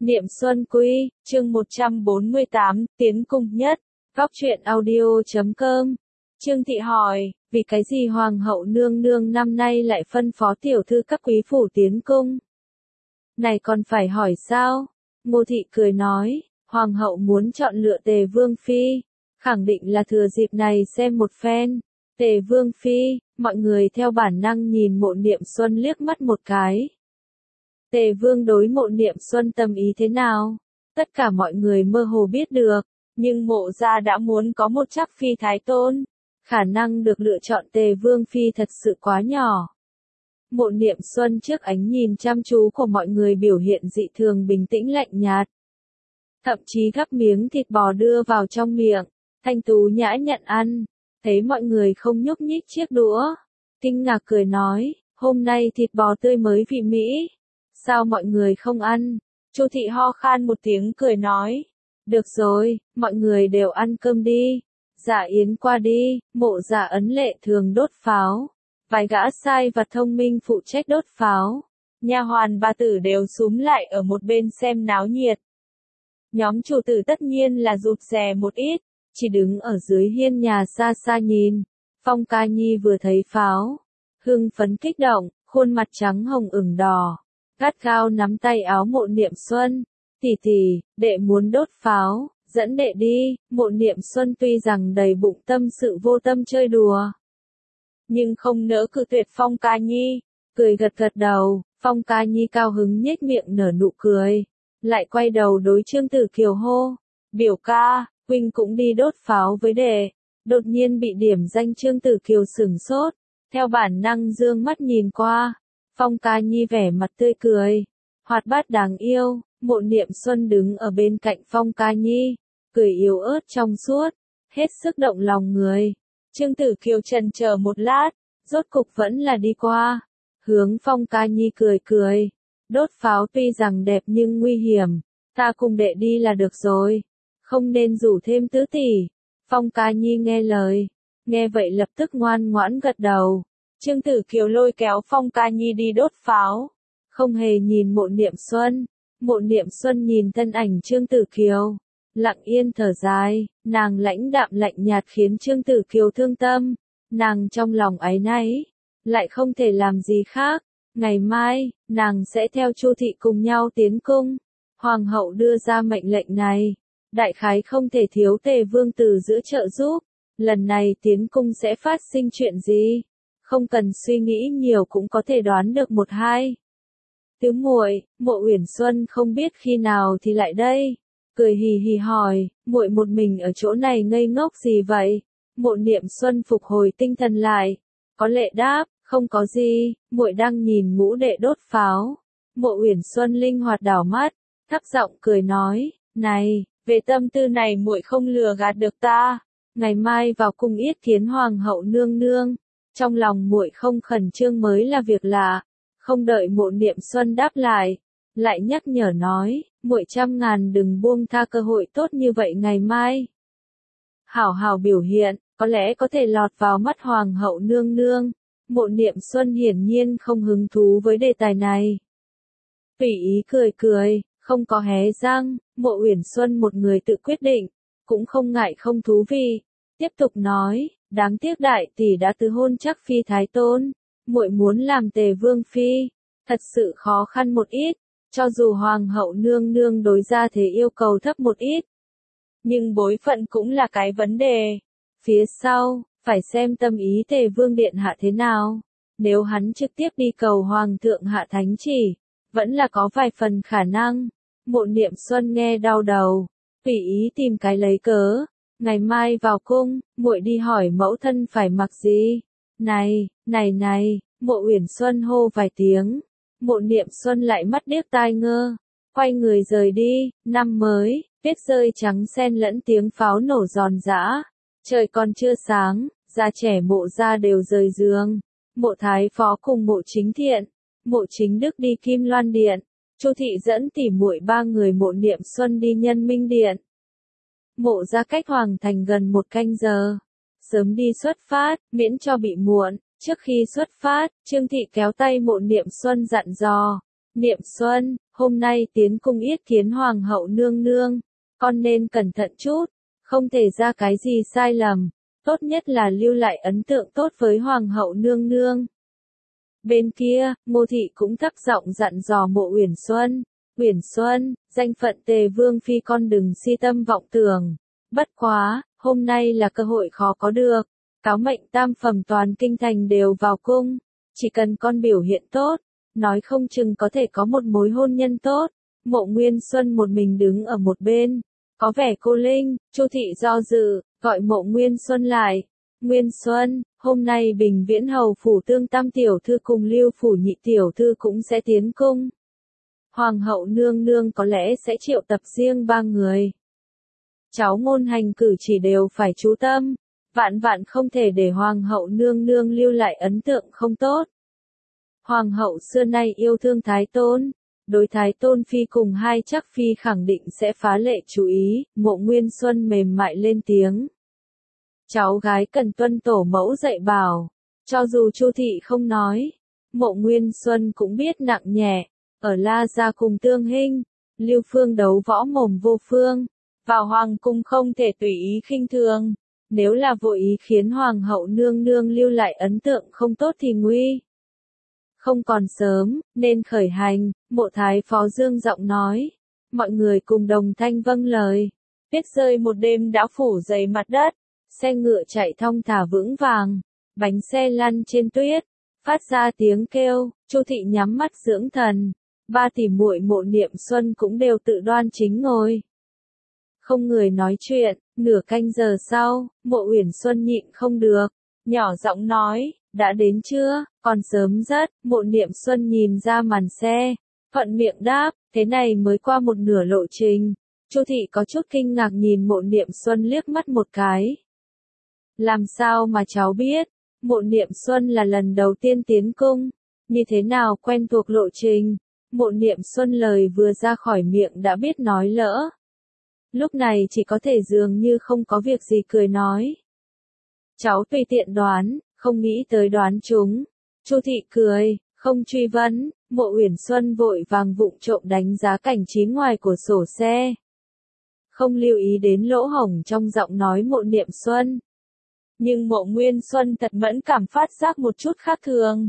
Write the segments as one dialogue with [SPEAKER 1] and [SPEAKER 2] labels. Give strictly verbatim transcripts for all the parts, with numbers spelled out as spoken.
[SPEAKER 1] Niệm Xuân Quy, chương một trăm bốn mươi tám, Tiến Cung Nhất, Góc truyện audio chấm com. Trương Thị hỏi, vì cái gì Hoàng hậu nương nương năm nay lại phân phó tiểu thư các quý phủ tiến cung? Này còn phải hỏi sao? Ngô Thị cười nói, Hoàng hậu muốn chọn lựa Tề Vương Phi, khẳng định là thừa dịp này xem một phen. Tề Vương Phi, mọi người theo bản năng nhìn Mộ Niệm Xuân liếc mắt một cái. Tề Vương đối Mộ Niệm Xuân tâm ý thế nào? Tất cả mọi người mơ hồ biết được, nhưng Mộ gia đã muốn có một chắc phi thái tôn, khả năng được lựa chọn Tề Vương Phi thật sự quá nhỏ. Mộ Niệm Xuân trước ánh nhìn chăm chú của mọi người biểu hiện dị thường bình tĩnh lạnh nhạt. Thậm chí gắp miếng thịt bò đưa vào trong miệng, thanh tú nhã nhận ăn, thấy mọi người không nhúc nhích chiếc đũa. Kinh ngạc cười nói, hôm nay thịt bò tươi mới vị mỹ. Sao mọi người không ăn? Chu Thị ho khan một tiếng cười nói. Được rồi, mọi người đều ăn cơm đi. Dạ yến qua đi, Mộ Dạ ấn lệ thường đốt pháo. Vài gã sai vặt thông minh phụ trách đốt pháo. Nha hoàn bà tử đều xúm lại ở một bên xem náo nhiệt. Nhóm chủ tử tất nhiên là rụt rè một ít, chỉ đứng ở dưới hiên nhà xa xa nhìn. Phong Ca Nhi vừa thấy pháo, hưng phấn kích động, khuôn mặt trắng hồng ửng đỏ. Gắt gao nắm tay áo Mộ Niệm Xuân, tỷ tỷ, đệ muốn đốt pháo, dẫn đệ đi. Mộ Niệm Xuân tuy rằng đầy bụng tâm sự vô tâm chơi đùa, nhưng không nỡ cự tuyệt Phong Ca Nhi, cười gật gật đầu. Phong Ca Nhi cao hứng nhếch miệng nở nụ cười, lại quay đầu đối Trương Tử Kiều hô, biểu ca, huynh cũng đi đốt pháo với đệ. Đột nhiên bị điểm danh Trương Tử Kiều sửng sốt, theo bản năng dương mắt nhìn qua. Phong Ca Nhi vẻ mặt tươi cười, hoạt bát đáng yêu. Mộ Niệm Xuân đứng ở bên cạnh Phong Ca Nhi, cười yếu ớt trong suốt, hết sức động lòng người. Trương Tử Kiều chần chờ một lát, rốt cục vẫn là đi qua, hướng Phong Ca Nhi cười cười, đốt pháo tuy rằng đẹp nhưng nguy hiểm, ta cùng đệ đi là được rồi, không nên rủ thêm tứ tỷ. Phong Ca Nhi nghe lời, nghe vậy lập tức ngoan ngoãn gật đầu. Trương Tử Kiều lôi kéo Phong Ca Nhi đi đốt pháo, không hề nhìn Mộ Niệm Xuân. Mộ Niệm Xuân nhìn thân ảnh Trương Tử Kiều, lặng yên thở dài, nàng lãnh đạm lạnh nhạt khiến Trương Tử Kiều thương tâm, nàng trong lòng áy náy, lại không thể làm gì khác. Ngày mai, nàng sẽ theo Chu Thị cùng nhau tiến cung. Hoàng hậu đưa ra mệnh lệnh này, đại khái không thể thiếu Tề Vương Tử giữa trợ giúp. Lần này tiến cung sẽ phát sinh chuyện gì? Không cần suy nghĩ nhiều cũng có thể đoán được một hai. Tứ muội, Mộ Uyển Xuân không biết khi nào thì lại đây. Cười hì hì hỏi, muội một mình ở chỗ này ngây ngốc gì vậy? Mộ Niệm Xuân phục hồi tinh thần lại, có lệ đáp, không có gì, muội đang nhìn ngũ đệ đốt pháo. Mộ Uyển Xuân linh hoạt đảo mắt, thấp giọng cười nói, này, về tâm tư này muội không lừa gạt được ta. Ngày mai vào cung yết kiến Hoàng hậu nương nương, trong lòng muội không khẩn trương mới là việc lạ. Không đợi Mộ Niệm Xuân đáp lại, lại nhắc nhở nói, muội trăm ngàn đừng buông tha cơ hội tốt như vậy ngày mai. Hảo hảo biểu hiện, có lẽ có thể lọt vào mắt Hoàng hậu nương nương. Mộ Niệm Xuân hiển nhiên không hứng thú với đề tài này. Tùy ý cười cười, không có hé răng. Mộ Uyển Xuân một người tự quyết định, cũng không ngại không thú vị. Tiếp tục nói, đáng tiếc đại tỷ đã từ hôn chắc phi thái tôn, muội muốn làm Tề Vương Phi, thật sự khó khăn một ít. Cho dù Hoàng hậu nương nương đối ra thế yêu cầu thấp một ít, nhưng bối phận cũng là cái vấn đề. Phía sau, phải xem tâm ý Tề Vương Điện Hạ thế nào. Nếu hắn trực tiếp đi cầu Hoàng thượng hạ thánh chỉ, vẫn là có vài phần khả năng. Mộ Niệm Xuân nghe đau đầu, tùy ý tìm cái lấy cớ. Ngày mai vào cung, muội đi hỏi mẫu thân phải mặc gì. Này, này này, Mộ Uyển Xuân hô vài tiếng. Mộ Niệm Xuân lại mắt điếc tai ngơ, quay người rời đi. Năm mới, tuyết rơi trắng xen lẫn tiếng pháo nổ giòn giã. Trời còn chưa sáng, già trẻ Mộ gia đều rời giường. Mộ Thái Phó cùng Mộ Chính Thiện, Mộ Chính Đức đi Kim Loan Điện. Chu Thị dẫn tỉ muội ba người Mộ Niệm Xuân đi Nhân Minh Điện. Mộ gia cách Hoàng thành gần một canh giờ. Sớm đi xuất phát, miễn cho bị muộn. Trước khi xuất phát, Trương Thị kéo tay Mộ Niệm Xuân dặn dò, Niệm Xuân, hôm nay tiến cung yết kiến hoàng hậu nương nương, con nên cẩn thận chút, không thể ra cái gì sai lầm, tốt nhất là lưu lại ấn tượng tốt với hoàng hậu nương nương. Bên kia, Ngô Thị cũng thấp giọng dặn dò Mộ Uyển Xuân, Uyển Xuân, danh phận Tề Vương Phi con đừng si tâm vọng tưởng, bất quá, hôm nay là cơ hội khó có được, cáo mệnh tam phẩm toàn kinh thành đều vào cung, chỉ cần con biểu hiện tốt, nói không chừng có thể có một mối hôn nhân tốt. Mộ Nguyên Xuân một mình đứng ở một bên, có vẻ cô linh. Chu Thị do dự, gọi Mộ Nguyên Xuân lại. Nguyên Xuân, hôm nay Bình Viễn hầu phủ Tương Tam tiểu thư cùng Lưu phủ nhị tiểu thư cũng sẽ tiến cung. Hoàng hậu nương nương có lẽ sẽ triệu tập riêng ba người. Cháu ngôn hành cử chỉ đều phải chú tâm, vạn vạn không thể để hoàng hậu nương nương lưu lại ấn tượng không tốt. Hoàng hậu xưa nay yêu thương Thái Tôn, đối Thái Tôn Phi cùng hai chắc Phi khẳng định sẽ phá lệ chú ý. Mộ Nguyên Xuân mềm mại lên tiếng. Cháu gái cần tuân tổ mẫu dạy bảo, cho dù Chu Thị không nói, Mộ Nguyên Xuân cũng biết nặng nhẹ. Ở La Gia cùng Tương Hinh, Lưu Phương đấu võ mồm vô phương, vào hoàng cung không thể tùy ý khinh thường, nếu là vội ý khiến hoàng hậu nương nương lưu lại ấn tượng không tốt thì nguy. Không còn sớm, nên khởi hành. Mộ Thái Phó dương giọng nói. Mọi người cùng đồng thanh vâng lời. Tuyết rơi một đêm đã phủ dày mặt đất. Xe ngựa chạy thong thả vững vàng. Bánh xe lăn trên tuyết. Phát ra tiếng kêu. Chu Thị nhắm mắt dưỡng thần. Ba tỷ muội Mộ Niệm Xuân cũng đều tự đoan chính ngồi. Không người nói chuyện. Nửa canh giờ sau, Mộ Uyển Xuân nhịn không được. Nhỏ giọng nói. Đã đến chưa? Còn sớm rất. Mộ Niệm Xuân nhìn ra màn xe, thuận miệng đáp, thế này mới qua một nửa lộ trình. Chu Thị có chút kinh ngạc nhìn Mộ Niệm Xuân liếc mắt một cái. Làm sao mà cháu biết? Mộ Niệm Xuân là lần đầu tiên tiến cung, như thế nào quen thuộc lộ trình? Mộ Niệm Xuân lời vừa ra khỏi miệng đã biết nói lỡ. Lúc này chỉ có thể dường như không có việc gì cười nói. Cháu tùy tiện đoán, không nghĩ tới đoán chúng. Chu Thị cười, không truy vấn. Mộ Uyển Xuân vội vàng vụng trộm đánh giá cảnh trí ngoài của sổ xe, không lưu ý đến lỗ hổng trong giọng nói Mộ Niệm Xuân. Nhưng Mộ Nguyên Xuân thật mẫn cảm phát giác một chút khác thường.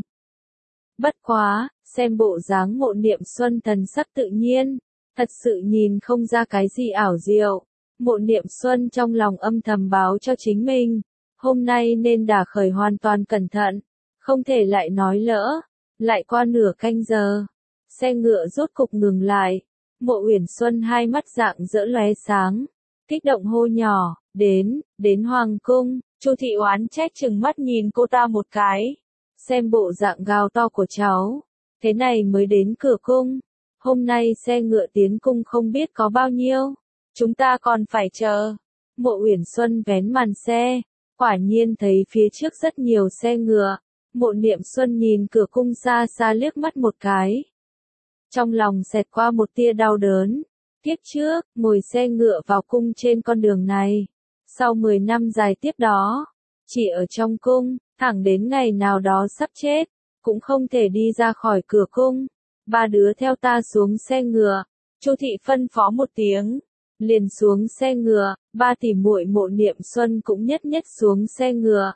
[SPEAKER 1] Bất quá, xem bộ dáng Mộ Niệm Xuân thần sắc tự nhiên, thật sự nhìn không ra cái gì ảo diệu. Mộ Niệm Xuân trong lòng âm thầm báo cho chính mình, hôm nay nên đả khởi hoàn toàn cẩn thận, không thể lại nói lỡ. Lại qua nửa canh giờ, xe ngựa rốt cục ngừng lại. Mộ Uyển Xuân hai mắt rạng rỡ lóe sáng, kích động hô nhỏ, đến, đến hoàng cung. Chu Thị oán trách chừng mắt nhìn cô ta một cái, xem bộ dạng gào to của cháu, thế này mới đến cửa cung. Hôm nay xe ngựa tiến cung không biết có bao nhiêu, chúng ta còn phải chờ. Mộ Uyển Xuân vén màn xe, quả nhiên thấy phía trước rất nhiều xe ngựa. Mộ Niệm Xuân nhìn cửa cung xa xa liếc mắt một cái, trong lòng xẹt qua một tia đau đớn. Kiếp trước, ngồi xe ngựa vào cung trên con đường này, sau mười năm dài tiếp đó, chỉ ở trong cung, thẳng đến ngày nào đó sắp chết, cũng không thể đi ra khỏi cửa cung. Ba đứa theo ta xuống xe ngựa. Chu Thị phân phó một tiếng, liền xuống xe ngựa. Ba tỷ muội Mộ Niệm Xuân cũng nhất nhất xuống xe ngựa,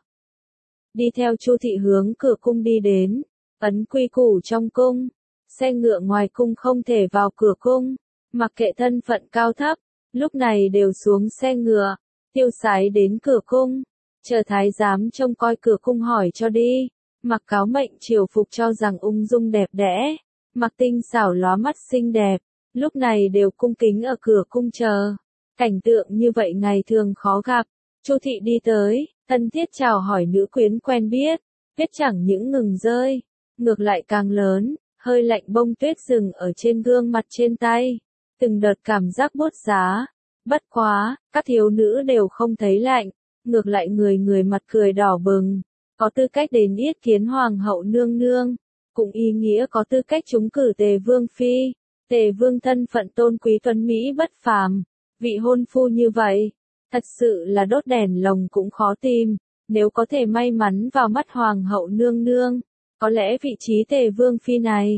[SPEAKER 1] đi theo Chu Thị hướng cửa cung đi đến. Ấn quy củ trong cung, xe ngựa ngoài cung không thể vào cửa cung, mặc kệ thân phận cao thấp, lúc này đều xuống xe ngựa, tiêu sái đến cửa cung, chờ thái giám trông coi cửa cung hỏi cho đi. Mặc cáo mệnh triều phục cho rằng ung dung đẹp đẽ, mặc tinh xảo lóa mắt xinh đẹp, lúc này đều cung kính ở cửa cung chờ. Cảnh tượng như vậy ngày thường khó gặp. Chu Thị đi tới, thân thiết chào hỏi nữ quyến quen biết, tuyết chẳng những ngừng rơi, ngược lại càng lớn, hơi lạnh bông tuyết dừng ở trên gương mặt trên tay, từng đợt cảm giác buốt giá. Bất quá, các thiếu nữ đều không thấy lạnh, ngược lại người người mặt cười đỏ bừng, có tư cách đến yết kiến hoàng hậu nương nương, cũng ý nghĩa có tư cách trúng cử Tề Vương Phi. Tề Vương thân phận tôn quý tuấn Mỹ bất phàm, vị hôn phu như vậy, thật sự là đốt đèn lồng cũng khó tìm. Nếu có thể may mắn vào mắt hoàng hậu nương nương, có lẽ vị trí Tề Vương Phi này,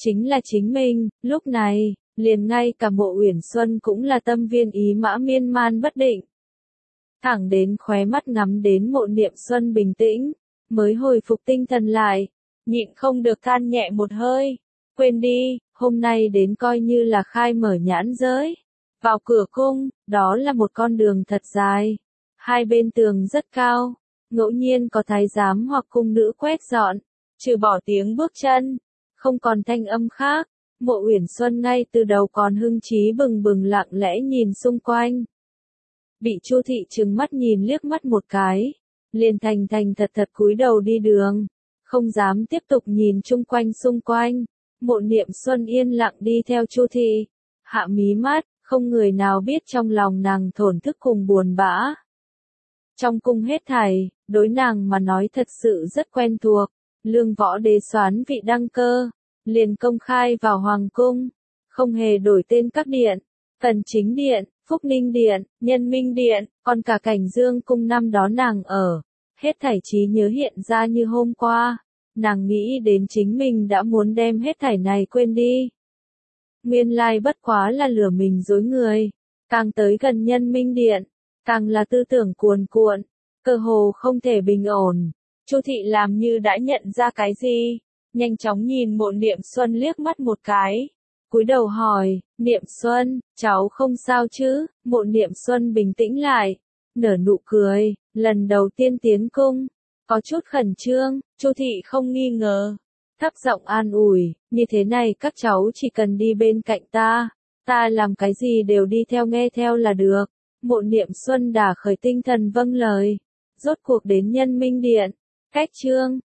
[SPEAKER 1] chính là chính mình, lúc này, liền ngay cả Mộ Uyển Xuân cũng là tâm viên ý mã miên man bất định. Thẳng đến khóe mắt ngắm đến Mộ Niệm Xuân bình tĩnh, mới hồi phục tinh thần lại, nhịn không được than nhẹ một hơi, quên đi, hôm nay đến coi như là khai mở nhãn giới. Vào cửa cung, đó là một con đường thật dài, hai bên tường rất cao, ngẫu nhiên có thái giám hoặc cung nữ quét dọn, trừ bỏ tiếng bước chân, không còn thanh âm khác. Mộ Uyển Xuân ngay từ đầu còn hưng trí bừng bừng lặng lẽ nhìn xung quanh. Bị Chu thị trừng mắt nhìn liếc mắt một cái, liền thành thành thật thật cúi đầu đi đường, không dám tiếp tục nhìn chung quanh xung quanh. Mộ Niệm Xuân yên lặng đi theo Chu thị, hạ mí mắt, không người nào biết trong lòng nàng thổn thức cùng buồn bã. Trong cung hết thảy, đối nàng mà nói thật sự rất quen thuộc, Lương Võ Đế soán vị đăng cơ, liền công khai vào hoàng cung, không hề đổi tên các điện, Tần Chính Điện, Phúc Ninh Điện, Nhân Minh Điện, còn cả Cảnh Dương cung năm đó nàng ở, hết thảy trí nhớ hiện ra như hôm qua, nàng nghĩ đến chính mình đã muốn đem hết thảy này quên đi. Nguyên lai bất quá là lừa mình dối người, càng tới gần Nhân Minh Điện, càng là tư tưởng cuồn cuộn, cơ hồ không thể bình ổn. Chu thị làm như đã nhận ra cái gì, nhanh chóng nhìn Mộ Niệm Xuân liếc mắt một cái, cúi đầu hỏi, Niệm Xuân, cháu không sao chứ? Mộ Niệm Xuân bình tĩnh lại, nở nụ cười, lần đầu tiên tiến cung, có chút khẩn trương. Chu thị không nghi ngờ, thấp giọng an ủi, như thế này các cháu chỉ cần đi bên cạnh ta, ta làm cái gì đều đi theo nghe theo là được. Mộ Niệm Xuân đả khởi tinh thần vâng lời, rốt cuộc đến Nhân Minh Điện, cách chương